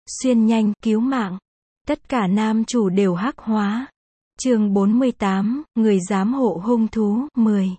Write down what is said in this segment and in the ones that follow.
xuyên nhanh, cứu mạng. Tất cả nam chủ đều hắc hóa. Chương 48, người giám hộ hung thú, 10.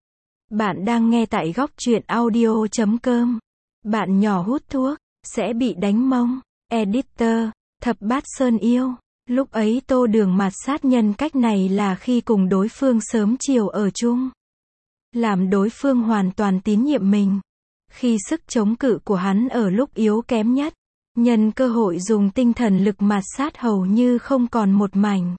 Bạn đang nghe tại góc truyện audio.com. Bạn nhỏ hút thuốc, sẽ bị đánh mông. Editor, Thập Bát Sơn yêu. Lúc ấy Tô Đường mạt sát nhân cách này là khi cùng đối phương sớm chiều ở chung. Làm đối phương hoàn toàn tín nhiệm mình. Khi sức chống cự của hắn ở lúc yếu kém nhất, nhân cơ hội dùng tinh thần lực mạt sát hầu như không còn một mảnh.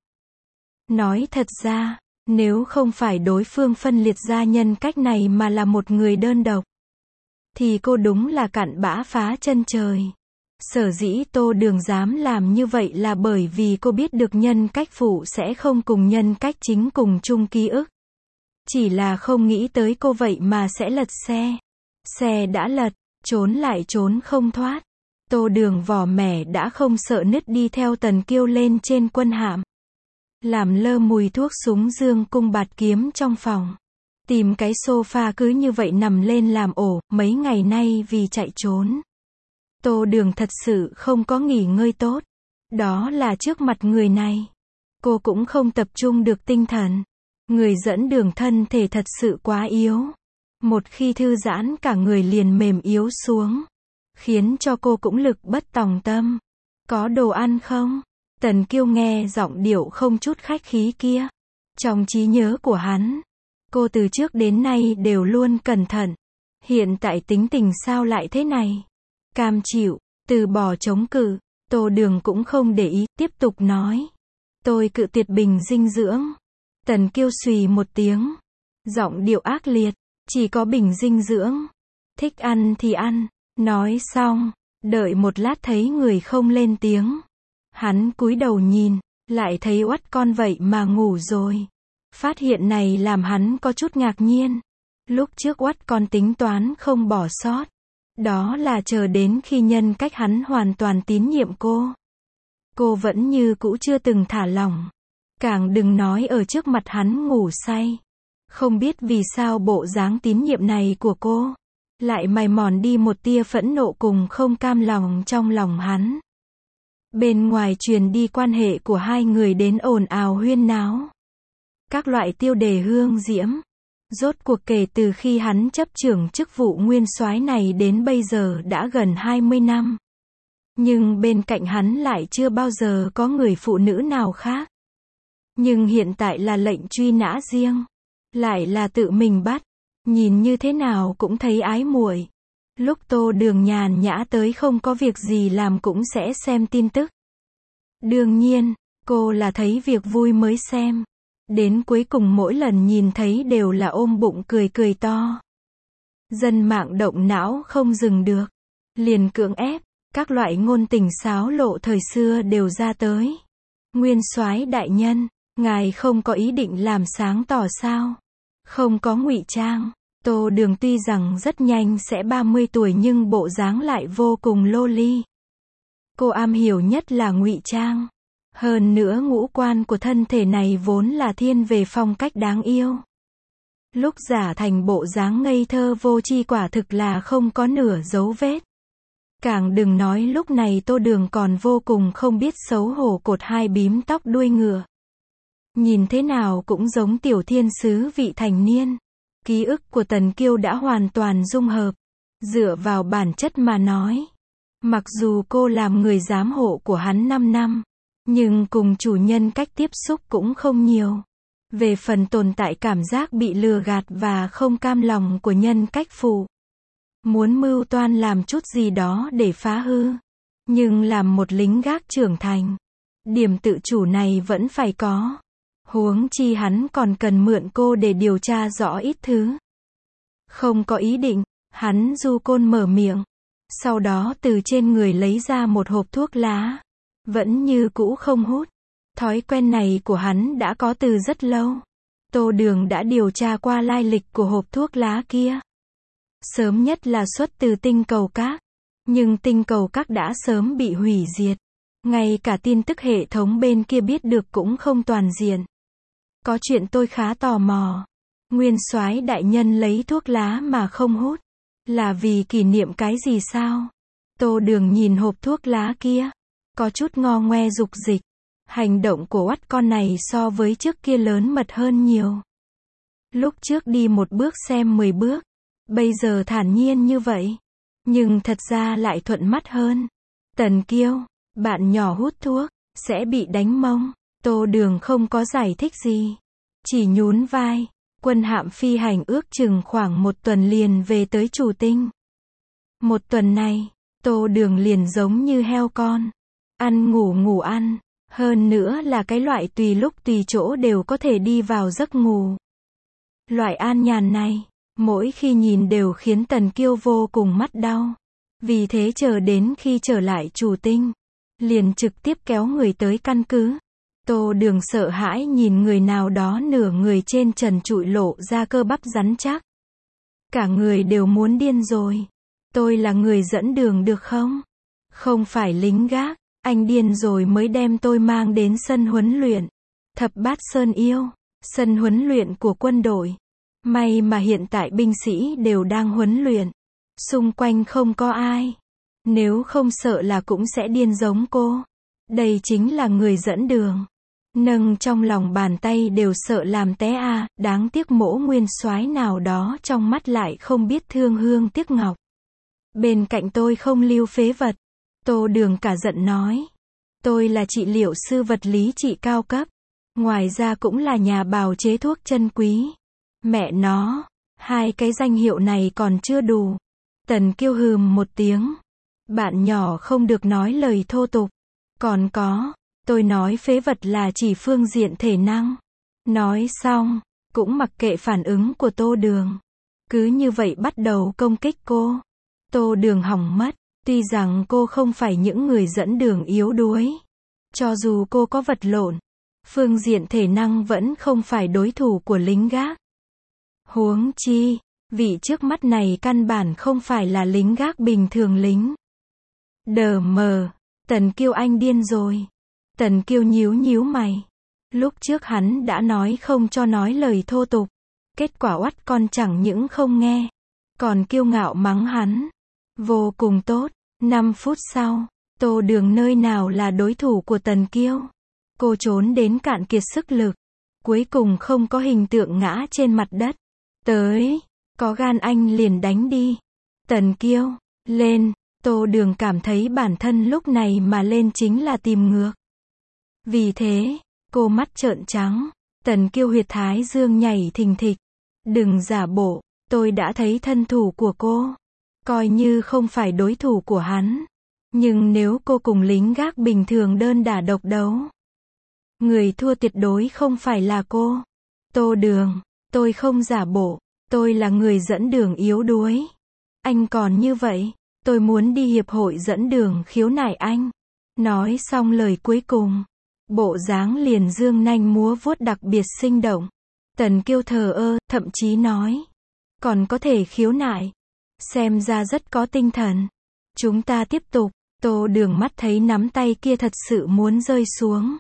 Nói thật ra, nếu không phải đối phương phân liệt ra nhân cách này mà là một người đơn độc, thì cô đúng là cặn bã phá chân trời. Sở dĩ Tô Đường dám làm như vậy là bởi vì cô biết được nhân cách phụ sẽ không cùng nhân cách chính cùng chung ký ức. Chỉ là không nghĩ tới cô vậy mà sẽ lật xe. Xe đã lật, trốn lại trốn không thoát. Tô Đường vỏ mẻ đã không sợ nứt đi theo Tần Kiêu lên trên quân hạm. Làm lơ mùi thuốc súng dương cung bạt kiếm trong phòng. Tìm cái sofa cứ như vậy nằm lên làm ổ, mấy ngày nay vì chạy trốn. Tô Đường thật sự không có nghỉ ngơi tốt. Đó là trước mặt người này. Cô cũng không tập trung được tinh thần. Người dẫn đường thân thể thật sự quá yếu. Một khi thư giãn cả người liền mềm yếu xuống. Khiến cho cô cũng lực bất tòng tâm. Có đồ ăn không? Tần Kiêu nghe giọng điệu không chút khách khí kia. Trong trí nhớ của hắn, cô từ trước đến nay đều luôn cẩn thận. Hiện tại tính tình sao lại thế này? Cam chịu, từ bỏ chống cự. Tô Đường cũng không để ý, tiếp tục nói. Tôi cự tuyệt bình dinh dưỡng. Tần Kiêu xùy một tiếng. Giọng điệu ác liệt. Chỉ có bình dinh dưỡng. Thích ăn thì ăn. Nói xong, đợi một lát thấy người không lên tiếng. Hắn cúi đầu nhìn, lại thấy oắt con vậy mà ngủ rồi. Phát hiện này làm hắn có chút ngạc nhiên. Lúc trước oắt con tính toán không bỏ sót. Đó là chờ đến khi nhân cách hắn hoàn toàn tín nhiệm cô. Cô vẫn như cũ chưa từng thả lỏng. Càng đừng nói ở trước mặt hắn ngủ say. Không biết vì sao bộ dáng tín nhiệm này của cô lại mài mòn đi một tia phẫn nộ cùng không cam lòng trong lòng hắn. Bên ngoài truyền đi quan hệ của hai người đến ồn ào huyên náo. Các loại tiêu đề hương diễm. Rốt cuộc kể từ khi hắn chấp trưởng chức vụ nguyên soái này đến bây giờ đã gần 20 năm. Nhưng bên cạnh hắn lại chưa bao giờ có người phụ nữ nào khác. Nhưng hiện tại là lệnh truy nã riêng. Lại là tự mình bắt. Nhìn như thế nào cũng thấy ái muội. Lúc Tô Đường nhàn nhã tới không có việc gì làm cũng sẽ xem tin tức. Đương nhiên, cô là thấy việc vui mới xem. Đến cuối cùng mỗi lần nhìn thấy đều là ôm bụng cười cười to. Dân mạng động não không dừng được. Liền cưỡng ép, các loại ngôn tình xáo lộ thời xưa đều ra tới. Nguyên soái đại nhân, ngài không có ý định làm sáng tỏ sao? Không có ngụy trang. Tô Đường tuy rằng rất nhanh sẽ 30 tuổi nhưng bộ dáng lại vô cùng loli. Cô am hiểu nhất là ngụy trang. Hơn nữa ngũ quan của thân thể này vốn là thiên về phong cách đáng yêu. Lúc giả thành bộ dáng ngây thơ vô tri quả thực là không có nửa dấu vết. Càng đừng nói lúc này Tô Đường còn vô cùng không biết xấu hổ cột hai bím tóc đuôi ngựa. Nhìn thế nào cũng giống tiểu thiên sứ vị thành niên. Ký ức của Tần Kiêu đã hoàn toàn dung hợp. Dựa vào bản chất mà nói. Mặc dù cô làm người giám hộ của hắn 5 năm. Nhưng cùng chủ nhân cách tiếp xúc cũng không nhiều. Về phần tồn tại cảm giác bị lừa gạt và không cam lòng của nhân cách phụ. Muốn mưu toan làm chút gì đó để phá hư. Nhưng làm một lính gác trưởng thành. Điểm tự chủ này vẫn phải có. Huống chi hắn còn cần mượn cô để điều tra rõ ít thứ. Không có ý định, hắn du côn mở miệng. Sau đó từ trên người lấy ra một hộp thuốc lá. Vẫn như cũ không hút. Thói quen này của hắn đã có từ rất lâu. Tô Đường đã điều tra qua lai lịch của hộp thuốc lá kia. Sớm nhất là xuất từ tinh cầu các. Nhưng tinh cầu các đã sớm bị hủy diệt. Ngay cả tin tức hệ thống bên kia biết được cũng không toàn diện. Có chuyện tôi khá tò mò. Nguyên soái đại nhân lấy thuốc lá mà không hút. Là vì kỷ niệm cái gì sao? Tô Đường nhìn hộp thuốc lá kia, có chút ngo ngoe dục dịch. Hành động của oắt con này so với trước kia lớn mật hơn nhiều. Lúc trước đi một bước xem 10 bước, bây giờ thản nhiên như vậy. Nhưng thật ra lại thuận mắt hơn. Tần Kiêu, bạn nhỏ hút thuốc, sẽ bị đánh mông. Tô Đường không có giải thích gì. Chỉ nhún vai. Quân hạm phi hành ước chừng khoảng 1 tuần liền về tới Chủ Tinh. 1 tuần này, Tô Đường liền giống như heo con. Ăn ngủ ngủ ăn. Hơn nữa là cái loại tùy lúc tùy chỗ đều có thể đi vào giấc ngủ. Loại an nhàn này, mỗi khi nhìn đều khiến Tần Kiêu vô cùng mắt đau. Vì thế chờ đến khi trở lại Chủ Tinh, liền trực tiếp kéo người tới căn cứ. Tô Đường sợ hãi nhìn người nào đó nửa người trên trần trụi lộ ra cơ bắp rắn chắc. Cả người đều muốn điên rồi. Tôi là người dẫn đường được không? Không phải lính gác. Anh điên rồi mới đem tôi mang đến sân huấn luyện. Thập Bát Sơn Yêu. Sân huấn luyện của quân đội. May mà hiện tại binh sĩ đều đang huấn luyện. Xung quanh không có ai. Nếu không sợ là cũng sẽ điên giống cô. Đây chính là người dẫn đường. Nâng trong lòng bàn tay đều sợ làm té à, đáng tiếc Mỗ nguyên soái nào đó trong mắt lại không biết thương hương tiếc ngọc. Bên cạnh tôi không lưu phế vật. Tô Đường cả giận nói. Tôi là trị liệu sư vật lý trị cao cấp. Ngoài ra cũng là nhà bào chế thuốc chân quý. Mẹ nó, 2 cái danh hiệu này còn chưa đủ. Tần Kiêu hừm một tiếng. Bạn nhỏ không được nói lời thô tục. Còn có, tôi nói phế vật là chỉ phương diện thể năng. Nói xong, cũng mặc kệ phản ứng của Tô Đường. Cứ như vậy bắt đầu công kích cô. Tô Đường hỏng mất. Tuy rằng cô không phải những người dẫn đường yếu đuối. Cho dù cô có vật lộn, phương diện thể năng vẫn không phải đối thủ của lính gác. Huống chi, vị trước mắt này căn bản không phải là lính gác bình thường lính. Đờ mờ, Tần Kiêu anh điên rồi. Tần Kiêu nhíu nhíu mày. Lúc trước hắn đã nói không cho nói lời thô tục. Kết quả oắt con chẳng những không nghe, còn kiêu ngạo mắng hắn. Vô cùng tốt. 5 phút sau, Tô Đường nơi nào là đối thủ của Tần Kiêu. Cô trốn đến cạn kiệt sức lực. Cuối cùng không có hình tượng ngã trên mặt đất. Tới, có gan anh liền đánh đi. Tần Kiêu, lên. Tô Đường cảm thấy bản thân lúc này mà lên chính là tìm ngược. Vì thế, cô mắt trợn trắng. Tần Kiêu huyệt thái dương nhảy thình thịch. Đừng giả bộ, tôi đã thấy thân thủ của cô. Coi như không phải đối thủ của hắn. Nhưng nếu cô cùng lính gác bình thường đơn đả độc đấu, người thua tuyệt đối không phải là cô. Tô Đường, tôi không giả bộ, tôi là người dẫn đường yếu đuối. Anh còn như vậy, tôi muốn đi hiệp hội dẫn đường khiếu nại anh. Nói xong lời cuối cùng, bộ dáng liền dương nanh múa vuốt đặc biệt sinh động. Tần Kiêu thờ ơ, thậm chí nói, còn có thể khiếu nại. Xem ra rất có tinh thần. Chúng ta tiếp tục. Tô Đường mắt thấy nắm tay kia thật sự muốn rơi xuống.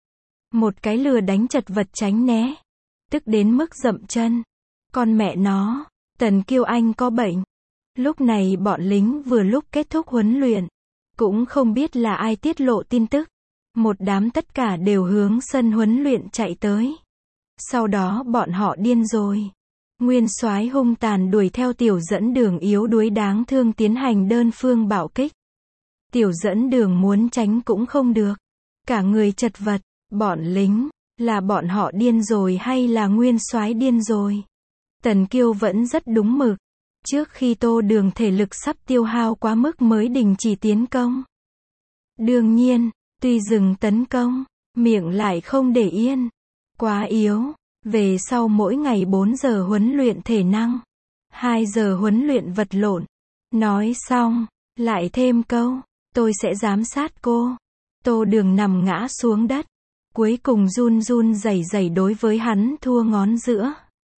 Một cái lừa đánh chật vật tránh né. Tức đến mức dậm chân. Con mẹ nó, Tần Kiêu anh có bệnh. Lúc này bọn lính vừa lúc kết thúc huấn luyện. Cũng không biết là ai tiết lộ tin tức. Một đám tất cả đều hướng sân huấn luyện chạy tới. Sau đó bọn họ điên rồi. Nguyên soái hung tàn đuổi theo tiểu dẫn đường yếu đuối đáng thương tiến hành đơn phương bạo kích. Tiểu dẫn đường muốn tránh cũng không được. Cả người chật vật. Bọn lính, là bọn họ điên rồi hay là nguyên soái điên rồi? Tần Kiêu vẫn rất đúng mực. Trước khi Tô Đường thể lực sắp tiêu hao quá mức mới đình chỉ tiến công. Đương nhiên, tuy dừng tấn công, miệng lại không để yên. Quá yếu. Về sau mỗi ngày 4 giờ huấn luyện thể năng, 2 giờ huấn luyện vật lộn. Nói xong, lại thêm câu, tôi sẽ giám sát cô. Tô Đường nằm ngã xuống đất. Cuối cùng run run rẩy rẩy đối với hắn thua ngón giữa.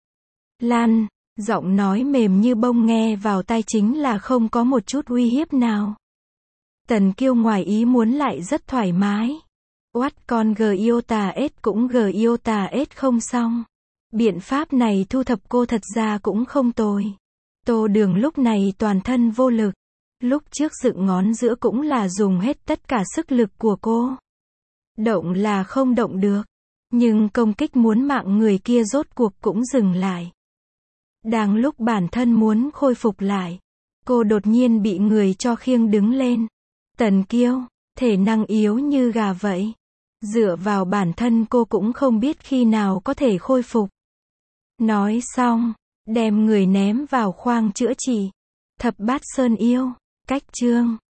Lan, giọng nói mềm như bông nghe vào tai chính là không có một chút uy hiếp nào. Tần Kiêu ngoài ý muốn lại rất thoải mái. Oát con Giota S cũng Giota S không xong. Biện pháp này thu thập cô thật ra cũng không tồi. Tô Đường lúc này toàn thân vô lực. Lúc trước dựng ngón giữa cũng là dùng hết tất cả sức lực của cô. Động là không động được. Nhưng công kích muốn mạng người kia rốt cuộc cũng dừng lại. Đang lúc bản thân muốn khôi phục lại, cô đột nhiên bị người cho khiêng đứng lên. Tần Kiêu, thể năng yếu như gà vậy. Dựa vào bản thân cô cũng không biết khi nào có thể khôi phục. Nói xong, đem người ném vào khoang chữa trị. Thập Bát Sơn Yêu, cách chương